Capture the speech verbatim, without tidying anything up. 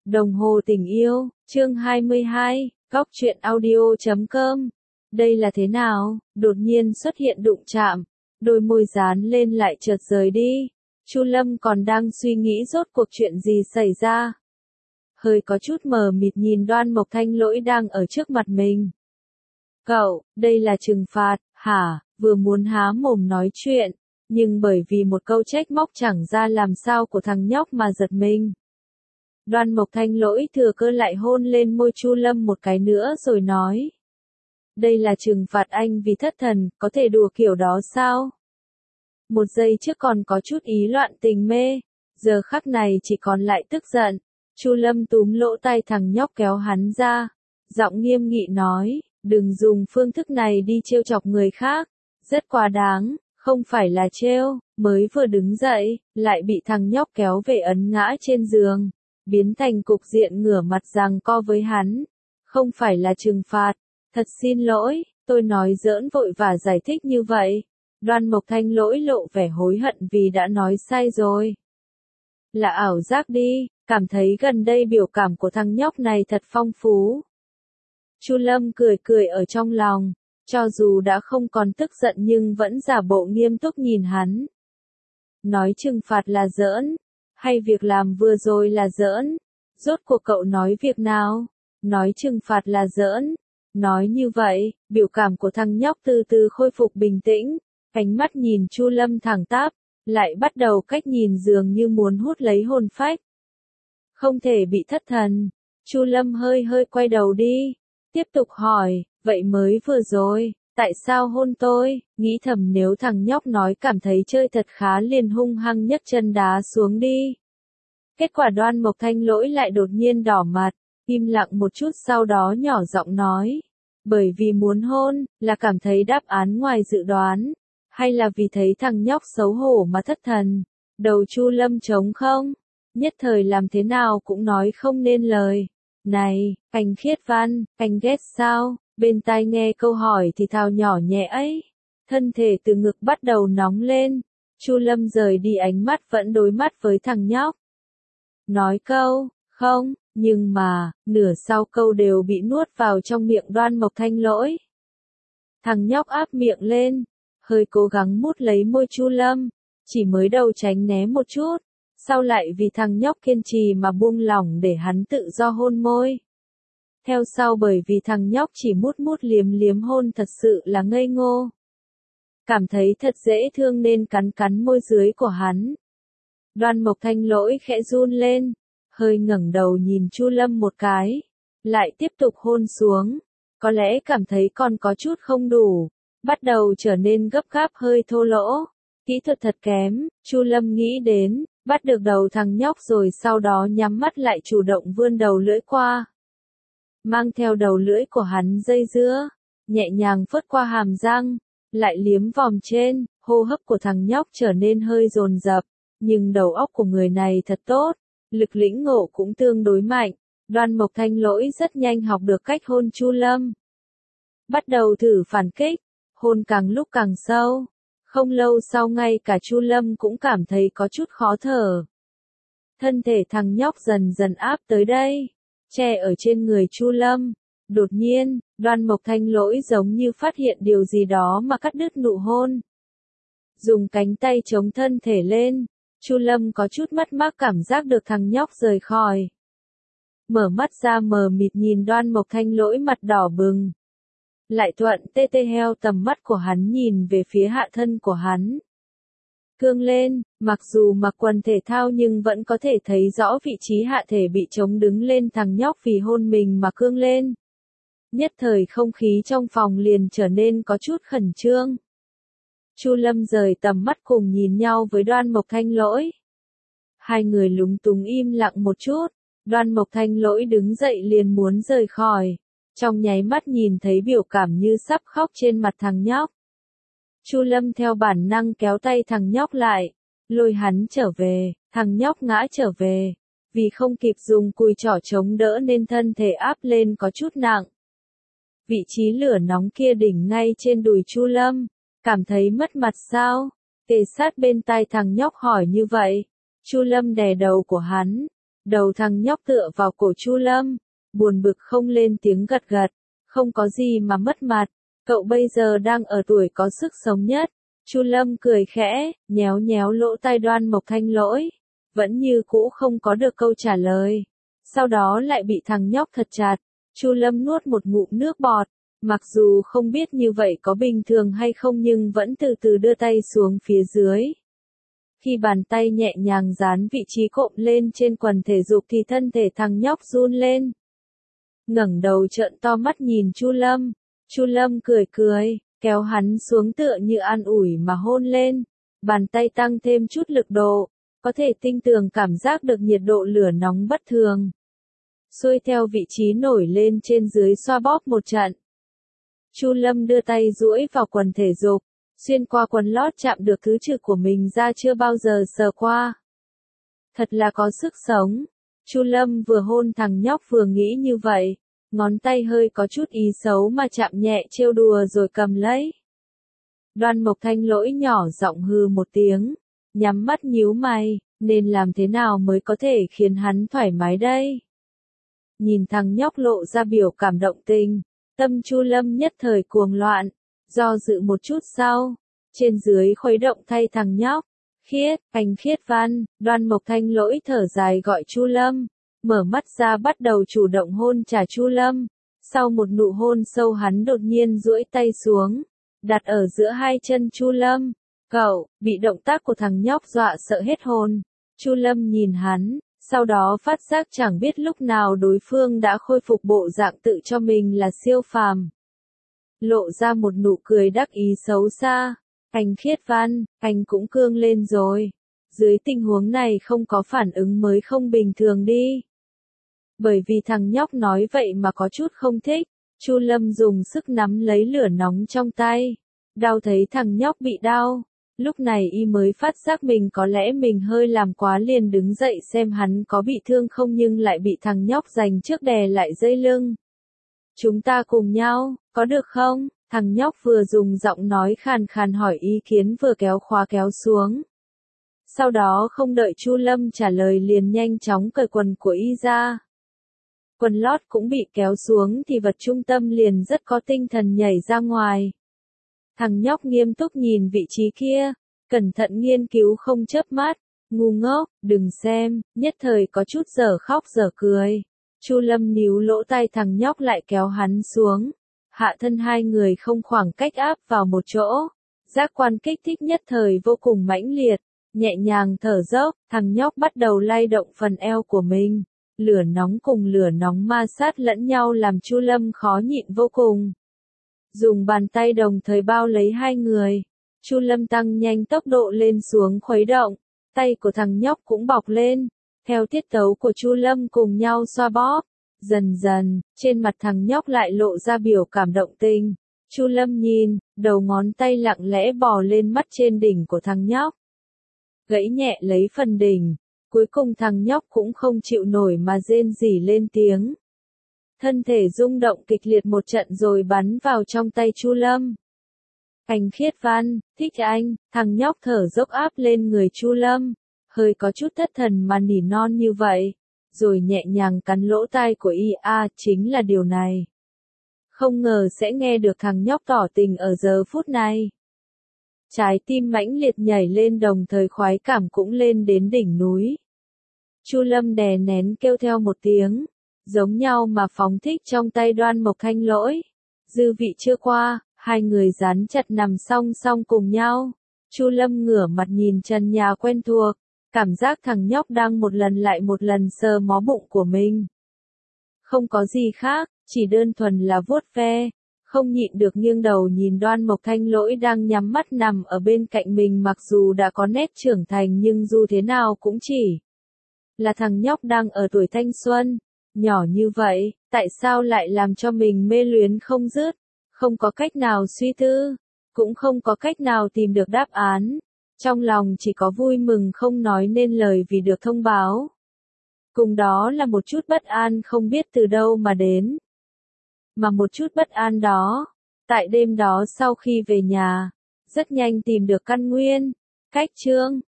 Đồng hồ tình yêu, chương hai mươi hai, góc truyện audio chấm com. Đây là thế nào? Đột nhiên xuất hiện đụng chạm, đôi môi dán lên lại chợt rời đi. Chu Lâm còn đang suy nghĩ rốt cuộc chuyện gì xảy ra. Hơi có chút mờ mịt nhìn Đoan Mộc Thanh Lỗi đang ở trước mặt mình. Cậu, đây là trừng phạt, hả? Vừa muốn há mồm nói chuyện, nhưng bởi vì một câu trách móc chẳng ra làm sao của thằng nhóc mà giật mình. Đoan Mộc Thanh Lỗi thừa cơ lại hôn lên môi Chu Lâm một cái nữa rồi nói. Đây là trừng phạt anh vì thất thần, có thể đùa kiểu đó sao? Một giây trước còn có chút ý loạn tình mê, giờ khắc này chỉ còn lại tức giận. Chu Lâm túm lỗ tai thằng nhóc kéo hắn ra, giọng nghiêm nghị nói, đừng dùng phương thức này đi trêu chọc người khác, rất quá đáng, không phải là trêu, mới vừa đứng dậy, lại bị thằng nhóc kéo về ấn ngã trên giường, biến thành cục diện ngửa mặt giằng co với hắn, không phải là trừng phạt, thật xin lỗi, tôi nói giỡn vội và giải thích như vậy. Đoan Mộc Thanh Lỗi lộ vẻ hối hận vì đã nói sai rồi. Là ảo giác đi, cảm thấy gần đây biểu cảm của thằng nhóc này thật phong phú. Chu Lâm cười cười ở trong lòng, cho dù đã không còn tức giận nhưng vẫn giả bộ nghiêm túc nhìn hắn. Nói trừng phạt là giỡn, hay việc làm vừa rồi là giỡn? Rốt cuộc cậu nói việc nào? Nói trừng phạt là giỡn. Nói như vậy, biểu cảm của thằng nhóc từ từ khôi phục bình tĩnh, ánh mắt nhìn Chu Lâm thẳng tắp, lại bắt đầu cách nhìn dường như muốn hút lấy hồn phách. Không thể bị thất thần. Chu Lâm hơi hơi quay đầu đi, tiếp tục hỏi, vậy mới vừa rồi, tại sao hôn tôi? Nghĩ thầm nếu thằng nhóc nói cảm thấy chơi thật khá liền hung hăng nhấc chân đá xuống đi. Kết quả Đoan Mộc Thanh Lỗi lại đột nhiên đỏ mặt, im lặng một chút sau đó nhỏ giọng nói. Bởi vì muốn hôn, là cảm thấy đáp án ngoài dự đoán, hay là vì thấy thằng nhóc xấu hổ mà thất thần? Đầu Chu Lâm trống không? Nhất thời làm thế nào cũng nói không nên lời. Này, anh Khiết Văn, anh ghét sao? Bên tai nghe câu hỏi thì thào nhỏ nhẹ ấy. Thân thể từ ngực bắt đầu nóng lên. Chu Lâm rời đi ánh mắt vẫn đối mắt với thằng nhóc. Nói câu, không, nhưng mà, nửa sau câu đều bị nuốt vào trong miệng Đoan Mộc Thanh Lỗi. Thằng nhóc áp miệng lên, hơi cố gắng mút lấy môi Chu Lâm, chỉ mới đầu tránh né một chút, sau lại vì thằng nhóc kiên trì mà buông lỏng để hắn tự do hôn môi. Theo sau bởi vì thằng nhóc chỉ mút mút liếm liếm hôn thật sự là ngây ngô. Cảm thấy thật dễ thương nên cắn cắn môi dưới của hắn. Đoan Mộc Thanh Lỗi khẽ run lên, hơi ngẩng đầu nhìn Chu Lâm một cái, lại tiếp tục hôn xuống, có lẽ cảm thấy còn có chút không đủ, bắt đầu trở nên gấp gáp hơi thô lỗ, kỹ thuật thật kém, Chu Lâm nghĩ đến, bắt được đầu thằng nhóc rồi sau đó nhắm mắt lại chủ động vươn đầu lưỡi qua. Mang theo đầu lưỡi của hắn dây dưa, nhẹ nhàng phớt qua hàm răng, lại liếm vòm trên, hô hấp của thằng nhóc trở nên hơi dồn dập, nhưng đầu óc của người này thật tốt. Lực lĩnh ngộ cũng tương đối mạnh, Đoan Mộc Thanh Lỗi rất nhanh học được cách hôn Chu Lâm. Bắt đầu thử phản kích, hôn càng lúc càng sâu, không lâu sau ngay cả Chu Lâm cũng cảm thấy có chút khó thở. Thân thể thằng nhóc dần dần áp tới đây, che ở trên người Chu Lâm. Đột nhiên, Đoan Mộc Thanh Lỗi giống như phát hiện điều gì đó mà cắt đứt nụ hôn. Dùng cánh tay chống thân thể lên. Chu Lâm có chút mất mát cảm giác được thằng nhóc rời khỏi. Mở mắt ra mờ mịt nhìn Đoan Mộc Thanh Lỗi mặt đỏ bừng. Lại thuận tê tê heo tầm mắt của hắn nhìn về phía hạ thân của hắn. Cương lên, mặc dù mặc quần thể thao nhưng vẫn có thể thấy rõ vị trí hạ thể bị chống đứng lên thằng nhóc vì hôn mình mà cương lên. Nhất thời không khí trong phòng liền trở nên có chút khẩn trương. Chu Lâm rời tầm mắt cùng nhìn nhau với Đoan Mộc Thanh Lỗi. Hai người lúng túng im lặng một chút, Đoan Mộc Thanh Lỗi đứng dậy liền muốn rời khỏi, trong nháy mắt nhìn thấy biểu cảm như sắp khóc trên mặt thằng nhóc. Chu Lâm theo bản năng kéo tay thằng nhóc lại, lôi hắn trở về, thằng nhóc ngã trở về, vì không kịp dùng cùi trỏ chống đỡ nên thân thể áp lên có chút nặng. Vị trí lửa nóng kia đỉnh ngay trên đùi Chu Lâm. Cảm thấy mất mặt sao? Kề sát bên tai thằng nhóc hỏi như vậy. Chu Lâm đè đầu của hắn, Đầu thằng nhóc tựa vào cổ Chu Lâm, buồn bực không lên tiếng gật gật, không có gì mà mất mặt, cậu bây giờ đang ở tuổi có sức sống nhất. Chu Lâm cười khẽ, nhéo nhéo lỗ tai Đoan Mộc Thanh Lỗi, vẫn như cũ không có được câu trả lời. Sau đó lại bị thằng nhóc thật chặt, Chu Lâm nuốt một ngụm nước bọt, mặc dù không biết như vậy có bình thường hay không nhưng vẫn từ từ đưa tay xuống phía dưới. Khi bàn tay nhẹ nhàng dán vị trí cộm lên trên quần thể dục thì thân thể thằng nhóc run lên. Ngẩng đầu trợn to mắt nhìn Chu Lâm, Chu Lâm cười cười, kéo hắn xuống tựa như an ủi mà hôn lên, bàn tay tăng thêm chút lực độ, có thể tinh tường cảm giác được nhiệt độ lửa nóng bất thường. Xuôi theo vị trí nổi lên trên dưới xoa bóp một trận. Chu Lâm đưa tay duỗi vào quần thể dục, xuyên qua quần lót chạm được thứ trực của mình ra chưa bao giờ sờ qua. Thật là có sức sống. Chu Lâm vừa hôn thằng nhóc vừa nghĩ như vậy, ngón tay hơi có chút ý xấu mà chạm nhẹ trêu đùa rồi cầm lấy. Đoan Mộc Thanh Lỗi nhỏ giọng hừ một tiếng, nhắm mắt nhíu mày, nên làm thế nào mới có thể khiến hắn thoải mái đây? Nhìn thằng nhóc lộ ra biểu cảm động tình, tâm Chu Lâm nhất thời cuồng loạn, do dự một chút sau, trên dưới khuấy động thay thằng nhóc. Khiết, anh Khiết Văn, Đoan Mộc Thanh Lỗi thở dài gọi Chu Lâm, mở mắt ra bắt đầu chủ động hôn trả Chu Lâm. Sau một nụ hôn sâu hắn đột nhiên duỗi tay xuống, đặt ở giữa hai chân Chu Lâm. Cậu, bị động tác của thằng nhóc dọa sợ hết hồn. Chu Lâm nhìn hắn, sau đó phát giác chẳng biết lúc nào đối phương đã khôi phục bộ dạng tự cho mình là siêu phàm. Lộ ra một nụ cười đắc ý xấu xa. Anh Khiết Văn, anh cũng cương lên rồi. Dưới tình huống này không có phản ứng mới không bình thường đi. Bởi vì thằng nhóc nói vậy mà có chút không thích, Chu Lâm dùng sức nắm lấy lửa nóng trong tay. Đau thấy thằng nhóc bị đau. Lúc này y mới phát giác mình có lẽ mình hơi làm quá liền đứng dậy xem hắn có bị thương không nhưng lại bị thằng nhóc giành trước đè lại dây lưng. Chúng ta cùng nhau, có được không? Thằng nhóc vừa dùng giọng nói khàn khàn hỏi ý kiến vừa kéo khóa kéo xuống. Sau đó không đợi Chu Lâm trả lời liền nhanh chóng cởi quần của y ra. Quần lót cũng bị kéo xuống thì vật trung tâm liền rất có tinh thần nhảy ra ngoài. Thằng nhóc nghiêm túc nhìn vị trí kia, cẩn thận nghiên cứu không chớp mắt, ngu ngốc, đừng xem, nhất thời có chút dở khóc dở cười. Chu Lâm níu lỗ tai thằng nhóc lại kéo hắn xuống. Hạ thân hai người không khoảng cách áp vào một chỗ, giác quan kích thích nhất thời vô cùng mãnh liệt, nhẹ nhàng thở dốc, thằng nhóc bắt đầu lay động phần eo của mình, lửa nóng cùng lửa nóng ma sát lẫn nhau làm Chu Lâm khó nhịn vô cùng. Dùng bàn tay đồng thời bao lấy hai người, Chu Lâm tăng nhanh tốc độ lên xuống khuấy động, tay của thằng nhóc cũng bọc lên, theo tiết tấu của Chu Lâm cùng nhau xoa bóp. Dần dần, trên mặt thằng nhóc lại lộ ra biểu cảm động tình. Chu Lâm nhìn, đầu ngón tay lặng lẽ bò lên mắt trên đỉnh của thằng nhóc. Gãy nhẹ lấy phần đỉnh, cuối cùng thằng nhóc cũng không chịu nổi mà rên rỉ lên tiếng. Thân thể rung động kịch liệt một trận rồi bắn vào trong tay Chu Lâm. Anh Khiết Văn, thích anh, thằng nhóc thở dốc áp lên người Chu Lâm, hơi có chút thất thần mà nỉ non như vậy. Rồi nhẹ nhàng cắn lỗ tai của y, a, chính là điều này. Không ngờ sẽ nghe được thằng nhóc tỏ tình ở giờ phút này. Trái tim mãnh liệt nhảy lên đồng thời khoái cảm cũng lên đến đỉnh núi. Chu Lâm đè nén kêu theo một tiếng, giống nhau mà phóng thích trong tay Đoan Mộc Thanh Lỗi. Dư vị chưa qua, hai người dán chặt nằm song song cùng nhau. Chu Lâm ngửa mặt nhìn trần nhà quen thuộc. Cảm giác thằng nhóc đang một lần lại một lần sờ mó bụng của mình. Không có gì khác, chỉ đơn thuần là vuốt ve, không nhịn được nghiêng đầu nhìn Đoan Mộc Thanh Lỗi đang nhắm mắt nằm ở bên cạnh mình mặc dù đã có nét trưởng thành nhưng dù thế nào cũng chỉ là thằng nhóc đang ở tuổi thanh xuân, nhỏ như vậy, tại sao lại làm cho mình mê luyến không dứt, không có cách nào suy tư, cũng không có cách nào tìm được đáp án. Trong lòng chỉ có vui mừng không nói nên lời vì được thông báo. Cùng đó là một chút bất an không biết từ đâu mà đến. Mà một chút bất an đó, tại đêm đó sau khi về nhà, rất nhanh tìm được căn nguyên. Cách chương